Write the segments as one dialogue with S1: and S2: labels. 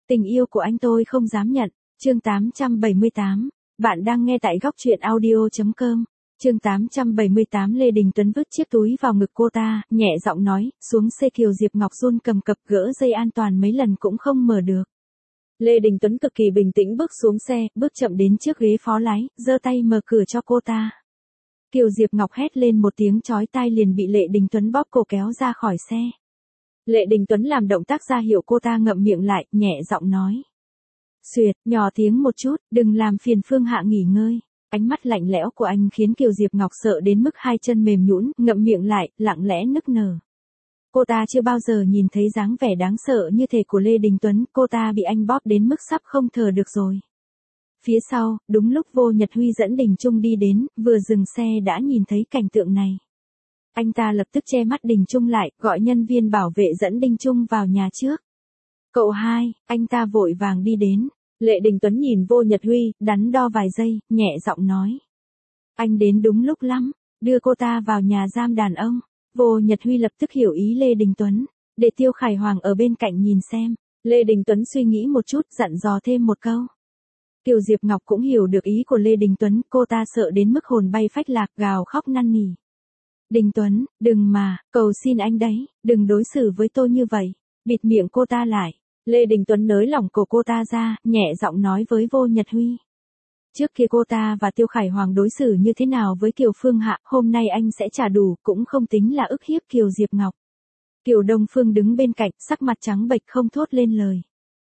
S1: Tình yêu của anh tôi không dám nhận. Chương 878. Bạn đang nghe tại góc truyện audio.com. Chương 878. Lê Đình Tuấn vứt chiếc túi vào ngực cô ta, nhẹ giọng nói, xuống xe. Kiều Diệp Ngọc run cầm cập, gỡ dây an toàn mấy lần cũng không mở được. Lê Đình Tuấn cực kỳ bình tĩnh bước xuống xe, bước chậm đến trước ghế phó lái, giơ tay mở cửa cho cô ta. Kiều Diệp Ngọc hét lên một tiếng chói tai liền bị Lê Đình Tuấn bóp cổ kéo ra khỏi xe. Lê Đình Tuấn làm động tác ra hiệu cô ta ngậm miệng lại, nhẹ giọng nói. Xuyệt, nhỏ tiếng một chút, đừng làm phiền Phương Hạ nghỉ ngơi. Ánh mắt lạnh lẽo của anh khiến Kiều Diệp Ngọc sợ đến mức hai chân mềm nhũn, ngậm miệng lại, lặng lẽ nức nở. Cô ta chưa bao giờ nhìn thấy dáng vẻ đáng sợ như thể của Lê Đình Tuấn, cô ta bị anh bóp đến mức sắp không thở được rồi. Phía sau, đúng lúc Vô Nhật Huy dẫn Đình Trung đi đến, vừa dừng xe đã nhìn thấy cảnh tượng này. Anh ta lập tức che mắt Đình Trung lại, gọi nhân viên bảo vệ dẫn Đình Trung vào nhà trước. Cậu hai, anh ta vội vàng đi đến. Lê Đình Tuấn nhìn Vô Nhật Huy, đắn đo vài giây, nhẹ giọng nói. Anh đến đúng lúc lắm, đưa cô ta vào nhà giam đàn ông. Vô Nhật Huy lập tức hiểu ý Lê Đình Tuấn, để Tiêu Khải Hoàng ở bên cạnh nhìn xem. Lê Đình Tuấn suy nghĩ một chút, dặn dò thêm một câu. Kiều Diệp Ngọc cũng hiểu được ý của Lê Đình Tuấn, cô ta sợ đến mức hồn bay phách lạc, gào khóc năn nỉ. Đình Tuấn, đừng mà, cầu xin anh đấy, đừng đối xử với tôi như vậy. Bịt miệng cô ta lại. Lê Đình Tuấn nới lỏng cổ cô ta ra, nhẹ giọng nói với Vô Nhật Huy. Trước kia cô ta và Tiêu Khải Hoàng đối xử như thế nào với Kiều Phương Hạ, hôm nay anh sẽ trả đủ, cũng không tính là ức hiếp Kiều Diệp Ngọc. Kiều Đông Phương đứng bên cạnh, sắc mặt trắng bệch không thốt lên lời.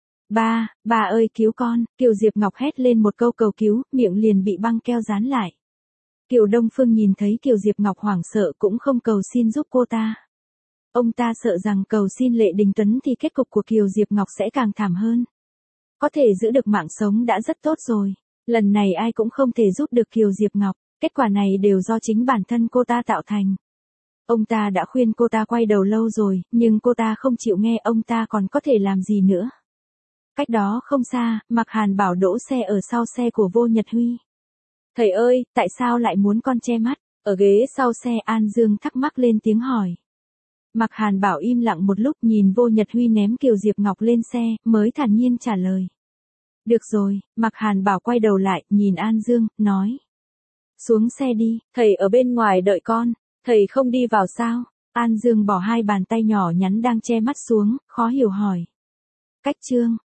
S1: Ba ơi cứu con, Kiều Diệp Ngọc hét lên một câu cầu cứu, miệng liền bị băng keo dán lại. Kiều Đông Phương nhìn thấy Kiều Diệp Ngọc hoảng sợ cũng không cầu xin giúp cô ta. Ông ta sợ rằng cầu xin Lê Đình Tuấn thì kết cục của Kiều Diệp Ngọc sẽ càng thảm hơn. Có thể giữ được mạng sống đã rất tốt rồi. Lần này ai cũng không thể giúp được Kiều Diệp Ngọc, kết quả này đều do chính bản thân cô ta tạo thành. Ông ta đã khuyên cô ta quay đầu lâu rồi, nhưng cô ta không chịu nghe, ông ta còn có thể làm gì nữa. Cách đó không xa, Mạc Hàn Bảo đỗ xe ở sau xe của Vô Nhật Huy. Thầy ơi, tại sao lại muốn con che mắt? Ở ghế sau xe An Dương thắc mắc lên tiếng hỏi. Mạc Hàn Bảo im lặng một lúc nhìn Vô Nhật Huy ném Kiều Diệp Ngọc lên xe, mới thản nhiên trả lời. Được rồi, Mạc Hàn Bảo quay đầu lại, nhìn An Dương, nói. Xuống xe đi, thầy ở bên ngoài đợi con, thầy không đi vào sao? An Dương bỏ hai bàn tay nhỏ nhắn đang che mắt xuống, khó hiểu hỏi. Cách chương.